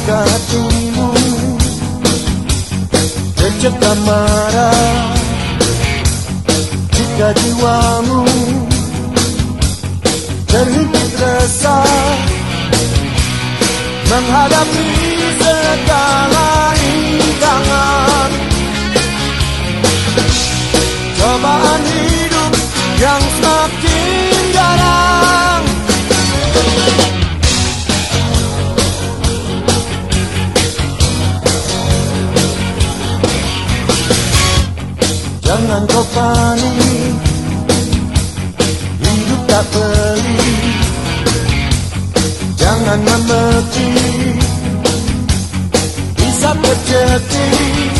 hatimu tercipta marah jika jiwamu terhimpit resah menghadapi segala rintangan, cobaan hidup yang semakin garang. Jangan kau panik, hidup tak pelik. Jangan membenci, bisa terjadi.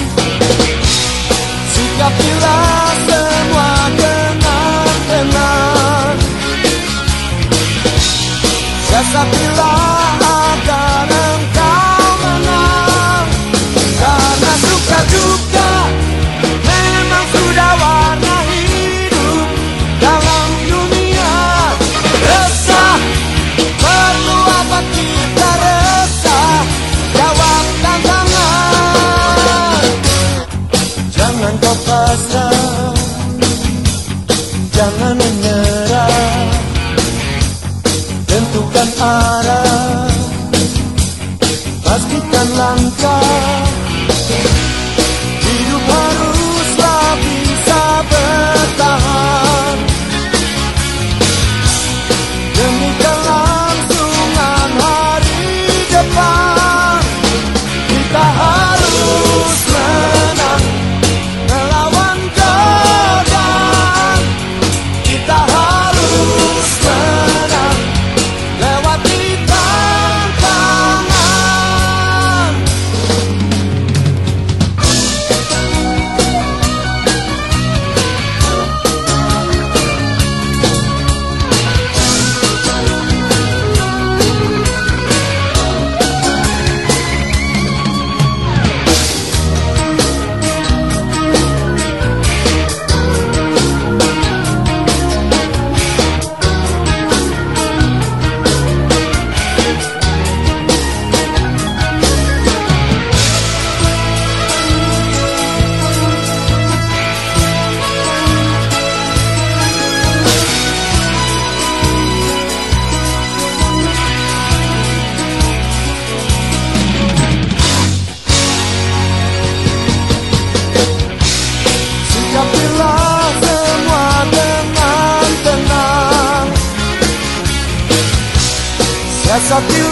Sikapilah semua dengan tenang. Siasatilah agar engkau menang. Karena suka-duka memang sudah warna hidup dalam dunia. Resah, perlu apa kita resah? Jawab tantangan. Jangan kau pasrah, jangan menyerah. Tentukan arah, pastikan langkah. Hidup haruslah bisa bertahan demi kelangsungan hari depan. Kita harus menang melawan godaan. Kita harus menang lewati tantangan. Sikapilah semua dengan tenang. Siasatilah